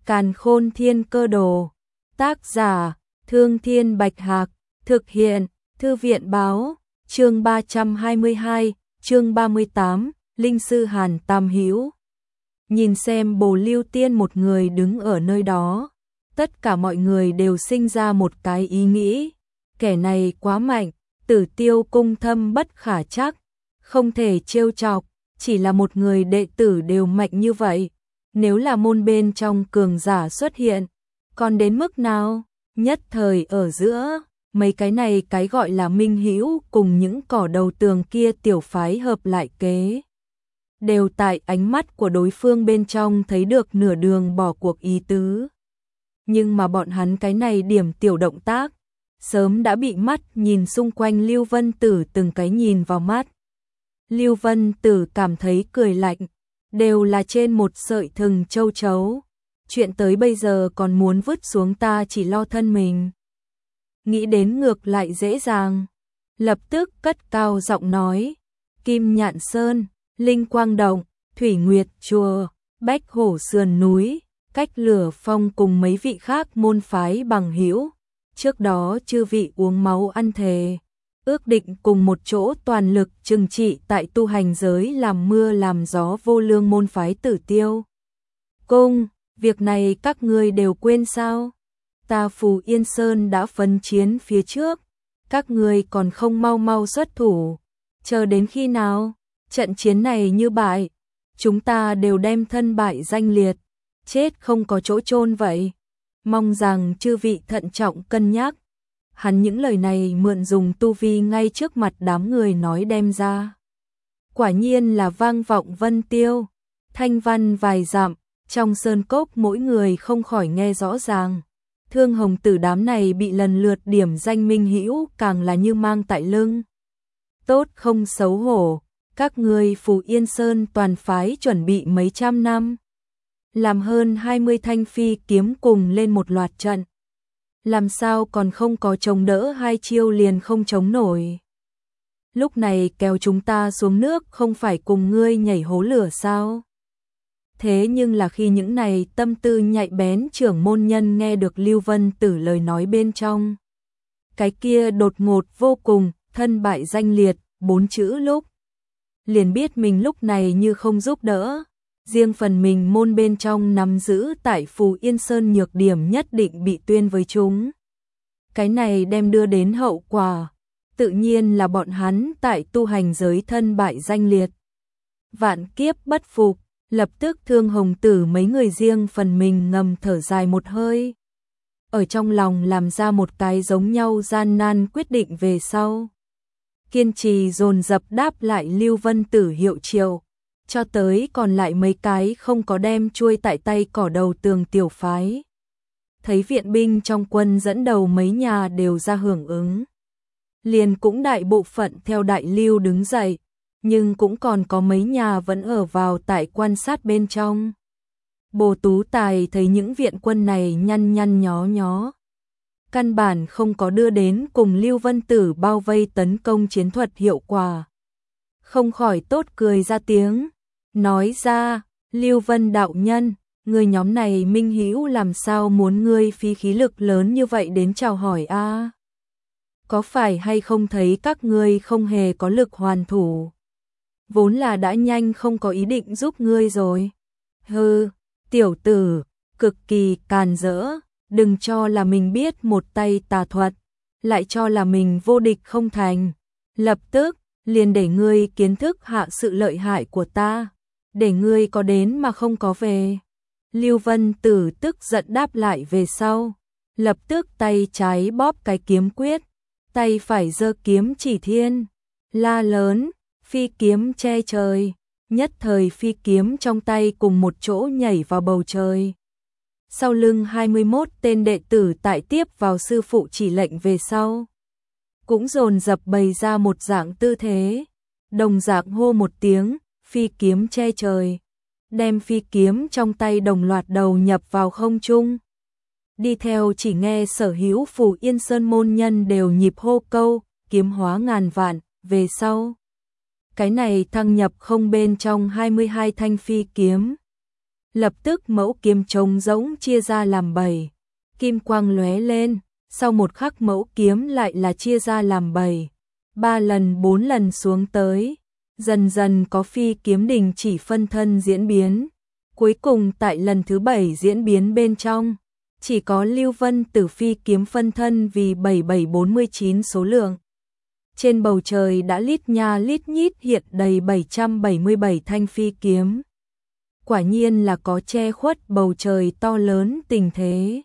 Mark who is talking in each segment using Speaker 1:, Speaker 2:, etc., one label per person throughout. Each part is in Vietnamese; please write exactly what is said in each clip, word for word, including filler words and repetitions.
Speaker 1: Càn Khôn Thiên Cơ Đồ. Tác giả: Thương Thiên Bạch Hạc. Thực hiện: Thư viện Báo. Chương ba trăm hai mươi hai, chương ba mươi tám, Linh sư Hàn Tam Hữu. Nhìn xem Bồ Lưu Tiên một người đứng ở nơi đó, tất cả mọi người đều sinh ra một cái ý nghĩ, kẻ này quá mạnh, Tử Tiêu cung thâm bất khả trắc, không thể trêu chọc, chỉ là một người đệ tử đều mạnh như vậy, nếu là môn bên trong cường giả xuất hiện, còn đến mức nào? Nhất thời ở giữa, mấy cái này cái gọi là minh hữu cùng những cỏ đầu tường kia tiểu phái hợp lại kế. Đều tại ánh mắt của đối phương bên trong thấy được nửa đường bỏ cuộc ý tứ. Nhưng mà bọn hắn cái này điểm tiểu động tác, sớm đã bị mắt nhìn xung quanh Lưu Vân Tử từng cái nhìn vào mắt. Lưu Vân Tử cảm thấy cười lạnh, đều là trên một sợi thừng châu chấu. Chuyện tới bây giờ còn muốn vứt xuống ta chỉ lo thân mình. Nghĩ đến ngược lại dễ dàng. Lập tức cất cao giọng nói. Kim Nhạn Sơn, Linh Quang Động, Thủy Nguyệt Chùa, Bách Hổ Sườn Núi, Cách Lửa Phong cùng mấy vị khác môn phái bằng hữu. Trước đó chư vị uống máu ăn thề, ước định cùng một chỗ toàn lực trừng trị tại tu hành giới làm mưa làm gió vô lương môn phái Tử Tiêu cung. Việc này các ngươi đều quên sao? Ta Phù Yên Sơn đã phấn chiến phía trước, các ngươi còn không mau mau xuất thủ, chờ đến khi nào? Trận chiến này như bại, chúng ta đều đem thân bại danh liệt, chết không có chỗ chôn vậy. Mong rằng chư vị thận trọng cân nhắc. Hắn những lời này mượn dùng tu vi ngay trước mặt đám người nói đem ra. Quả nhiên là vang vọng vân tiêu, thanh văn vài dặm. Trong sơn cốc mỗi người không khỏi nghe rõ ràng. Thương Hồng Tử đám này bị lần lượt điểm danh minh hữu càng là như mang tại lưng. Tốt không xấu hổ, các ngươi Phù Yên Sơn toàn phái chuẩn bị mấy trăm năm. Làm hơn hai mươi thanh phi kiếm cùng lên một loạt trận. Làm sao còn không có chống đỡ hai chiêu liền không chống nổi. Lúc này kéo chúng ta xuống nước không phải cùng ngươi nhảy hố lửa sao? Thế nhưng là khi những này tâm tư nhạy bén trưởng môn nhân nghe được Lưu Vân Tử lời nói bên trong. Cái kia đột ngột vô cùng, thân bại danh liệt, bốn chữ lúc. Liền biết mình lúc này như không giúp đỡ. Riêng phần mình môn bên trong nắm giữ tại Phù Yên Sơn nhược điểm nhất định bị tuyên với chúng. Cái này đem đưa đến hậu quả. Tự nhiên là bọn hắn tại tu hành giới thân bại danh liệt. Vạn kiếp bất phục. Lập tức Thương Hồng Tử mấy người riêng phần mình ngầm thở dài một hơi. Ở trong lòng làm ra một cái giống nhau gian nan quyết định về sau. Kiên trì dồn dập đáp lại Lưu Vân Tử hiệu triệu. Cho tới còn lại mấy cái không có đem chuôi tại tay cỏ đầu tường tiểu phái. Thấy viện binh trong quân dẫn đầu mấy nhà đều ra hưởng ứng. Liền cũng đại bộ phận theo đại lưu đứng dậy. Nhưng cũng còn có mấy nhà vẫn ở vào tại quan sát bên trong. Bồ Tú Tài thấy những viện quân này nhăn nhăn nhó nhó. Căn bản không có đưa đến cùng Lưu Vân Tử bao vây tấn công chiến thuật hiệu quả. Không khỏi tốt cười ra tiếng. Nói ra, Lưu Vân đạo nhân, người nhóm này minh hữu làm sao muốn ngươi phí khí lực lớn như vậy đến chào hỏi a? Có phải hay không thấy các ngươi không hề có lực hoàn thủ? Vốn là đã nhanh không có ý định giúp ngươi rồi. Hừ, tiểu tử, cực kỳ càn rỡ, đừng cho là mình biết một tay tà thuật, lại cho là mình vô địch không thành. Lập tức, liền để ngươi kiến thức hạ sự lợi hại của ta, để ngươi có đến mà không có về. Lưu Vân Tử tức giận đáp lại về sau, lập tức tay trái bóp cái kiếm quyết, tay phải giơ kiếm chỉ thiên, la lớn. Phi kiếm che trời, nhất thời phi kiếm trong tay cùng một chỗ nhảy vào bầu trời. Sau lưng hai mươi mốt tên đệ tử tại tiếp vào sư phụ chỉ lệnh về sau. Cũng dồn dập bày ra một dạng tư thế, đồng dạng hô một tiếng, phi kiếm che trời. Đem phi kiếm trong tay đồng loạt đầu nhập vào không trung. Đi theo chỉ nghe sở hữu Phù Yên Sơn môn nhân đều nhịp hô câu, kiếm hóa ngàn vạn, về sau. Cái này thăng nhập không bên trong hai mươi hai thanh phi kiếm. Lập tức mẫu kiếm trống rỗng chia ra làm bảy, kim quang lóe lên, sau một khắc mẫu kiếm lại là chia ra làm bảy, ba lần bốn lần xuống tới, dần dần có phi kiếm đình chỉ phân thân diễn biến, cuối cùng tại lần thứ bảy diễn biến bên trong, chỉ có Lưu Vân Tử phi kiếm phân thân vì bảy bảy bốn chín số lượng. Trên bầu trời đã lít nha lít nhít hiện đầy bảy trăm bảy mươi bảy thanh phi kiếm. Quả nhiên là có che khuất bầu trời to lớn tình thế.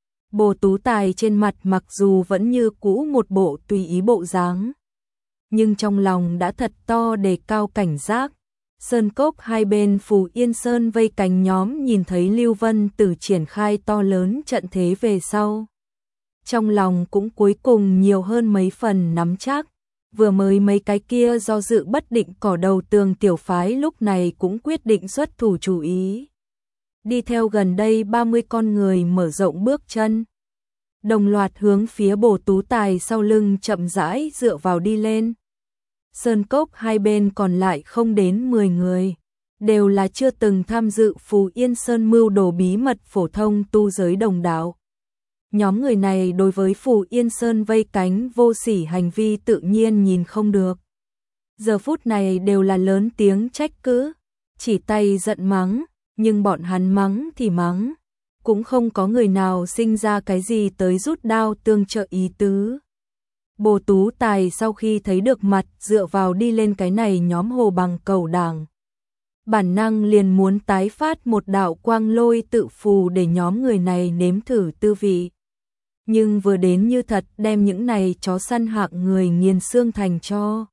Speaker 1: Bồ Tú Tài trên mặt mặc dù vẫn như cũ một bộ tùy ý bộ dáng, nhưng trong lòng đã thật to đề cao cảnh giác. Sơn cốc hai bên Phù Yên Sơn vây cánh nhóm nhìn thấy Lưu Vân Tử triển khai to lớn trận thế về sau. Trong lòng cũng cuối cùng nhiều hơn mấy phần nắm chắc, vừa mới mấy cái kia do dự bất định cỏ đầu tường tiểu phái lúc này cũng quyết định xuất thủ chủ ý. Đi theo gần đây ba mươi con người mở rộng bước chân, đồng loạt hướng phía Bồ Tú Tài sau lưng chậm rãi dựa vào đi lên. Sơn cốc hai bên còn lại không đến mười người, đều là chưa từng tham dự Phù Yên Sơn mưu đồ bí mật phổ thông tu giới đồng đạo. Nhóm người này đối với Phù Yên Sơn vây cánh vô sỉ hành vi tự nhiên nhìn không được. Giờ phút này đều là lớn tiếng trách cứ, chỉ tay giận mắng, nhưng bọn hắn mắng thì mắng, cũng không có người nào sinh ra cái gì tới rút đao tương trợ ý tứ. Bồ Tú Tài sau khi thấy được mặt dựa vào đi lên cái này nhóm hồ bằng cầu đảng, bản năng liền muốn tái phát một đạo quang lôi tự phù để nhóm người này nếm thử tư vị. Nhưng vừa đến như thật đem những này chó săn hạng người nghiền xương thành cho.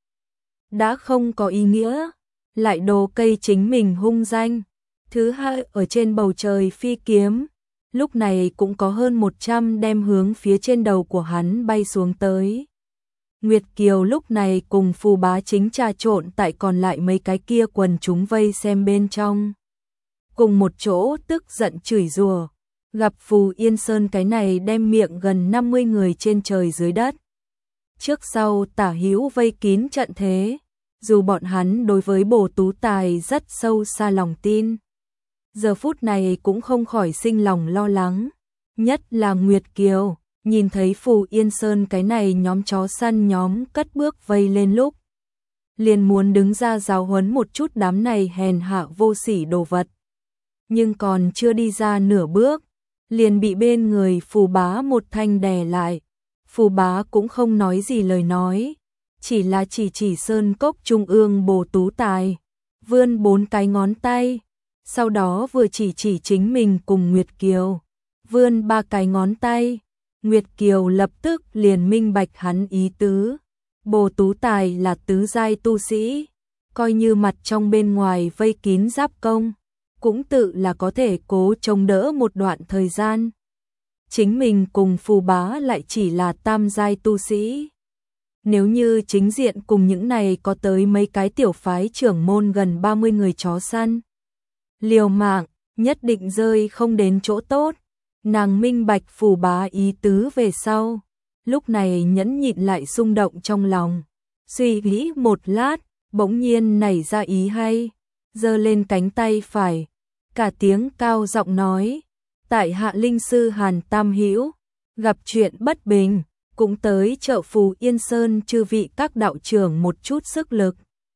Speaker 1: Đã không có ý nghĩa, lại đồ cây chính mình hung danh. Thứ hai ở trên bầu trời phi kiếm, lúc này cũng có hơn một trăm đem hướng phía trên đầu của hắn bay xuống tới. Nguyệt Kiều lúc này cùng Phù Bá chính trà trộn tại còn lại mấy cái kia quần chúng vây xem bên trong. Cùng một chỗ tức giận chửi rủa, gặp Phù Yên Sơn cái này đem miệng gần năm mươi người trên trời dưới đất. Trước sau tả hữu vây kín trận thế, dù bọn hắn đối với Bồ Tú Tài rất sâu xa lòng tin. Giờ phút này cũng không khỏi sinh lòng lo lắng, nhất là Nguyệt Kiều. Nhìn thấy Phù Yên Sơn cái này nhóm chó săn nhóm cất bước vây lên lúc, liền muốn đứng ra giáo huấn một chút đám này hèn hạ vô sỉ đồ vật. Nhưng còn chưa đi ra nửa bước, liền bị bên người Phù Bá một thanh đè lại. Phù Bá cũng không nói gì lời nói, chỉ là chỉ chỉ sơn cốc trung ương Bồ Tú Tài, vươn bốn cái ngón tay, sau đó vừa chỉ chỉ chính mình cùng Nguyệt Kiều, vươn ba cái ngón tay. Nguyệt Kiều lập tức liền minh bạch hắn ý tứ. Bồ Tú Tài là tứ giai tu sĩ, coi như mặt trong bên ngoài vây kín giáp công, cũng tự là có thể cố chống đỡ một đoạn thời gian. Chính mình cùng Phù Bá lại chỉ là tam giai tu sĩ. Nếu như chính diện cùng những này có tới mấy cái tiểu phái trưởng môn gần ba mươi người chó săn, liều mạng, nhất định rơi không đến chỗ tốt. Nàng minh bạch Phù Bá ý tứ về sau, lúc này nhẫn nhịn lại xung động trong lòng, suy nghĩ một lát, bỗng nhiên nảy ra ý hay, giơ lên cánh tay phải, cả tiếng cao giọng nói: "Tại hạ linh sư Hàn Tam Hữu, gặp chuyện bất bình, cũng tới trợ Phù Yên Sơn chư vị các đạo trưởng một chút sức lực."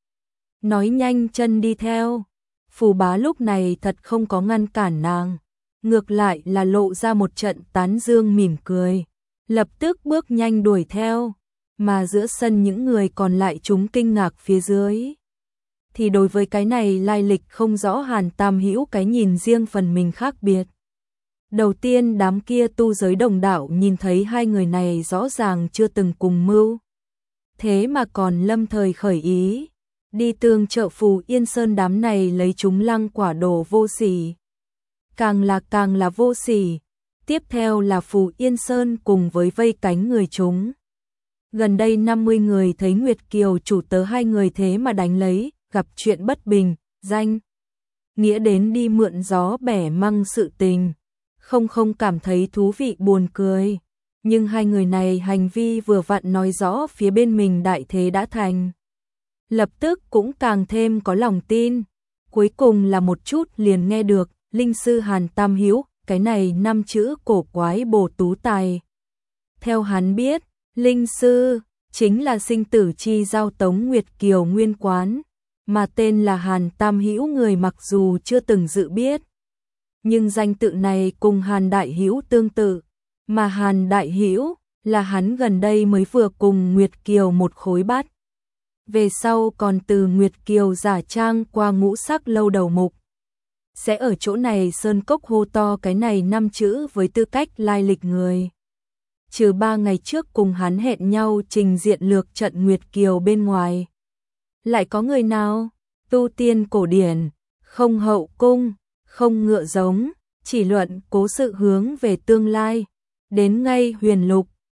Speaker 1: Nói nhanh chân đi theo, Phù Bá lúc này thật không có ngăn cản nàng, ngược lại là lộ ra một trận tán dương mỉm cười, lập tức bước nhanh đuổi theo, mà giữa sân những người còn lại chúng kinh ngạc phía dưới. Thì đối với cái này lai lịch không rõ Hàn Tam Hữu cái nhìn riêng phần mình khác biệt. Đầu tiên đám kia tu giới đồng đạo nhìn thấy hai người này rõ ràng chưa từng cùng mưu, thế mà còn lâm thời khởi ý, đi tương trợ Phù Yên Sơn đám này lấy chúng lăng quả đồ vô sỉ. Càng là càng là vô sỉ, tiếp theo là Phù Yên Sơn cùng với vây cánh người chúng. Gần đây năm mươi người thấy Nguyệt Kiều chủ tớ hai người thế mà đánh lấy, gặp chuyện bất bình, danh nghĩa đến đi mượn gió bẻ măng sự tình, không không cảm thấy thú vị buồn cười. Nhưng hai người này hành vi vừa vặn nói rõ phía bên mình đại thế đã thành. Lập tức cũng càng thêm có lòng tin, cuối cùng là một chút liền nghe được Linh sư Hàn Tam Hữu, cái này năm chữ cổ quái bổ tú tài. Theo hắn biết, Linh sư chính là sinh tử chi giao Tống Nguyệt Kiều nguyên quán, mà tên là Hàn Tam Hữu người mặc dù chưa từng dự biết, nhưng danh tự này cùng Hàn Đại Hữu tương tự, mà Hàn Đại Hữu là hắn gần đây mới vừa cùng Nguyệt Kiều một khối bắt. Về sau còn từ Nguyệt Kiều giả trang qua ngũ sắc lâu đầu mục. Sẽ ở chỗ này sơn cốc hô to cái này năm chữ với tư cách lai lịch người. Trừ ba ngày trước cùng hắn hẹn nhau trình diện lược trận Nguyệt Kiều bên ngoài. Lại có người nào? Tu tiên cổ điển, không hậu cung, không ngựa giống, chỉ luận cố sự hướng về tương lai. Đến ngay huyền lục,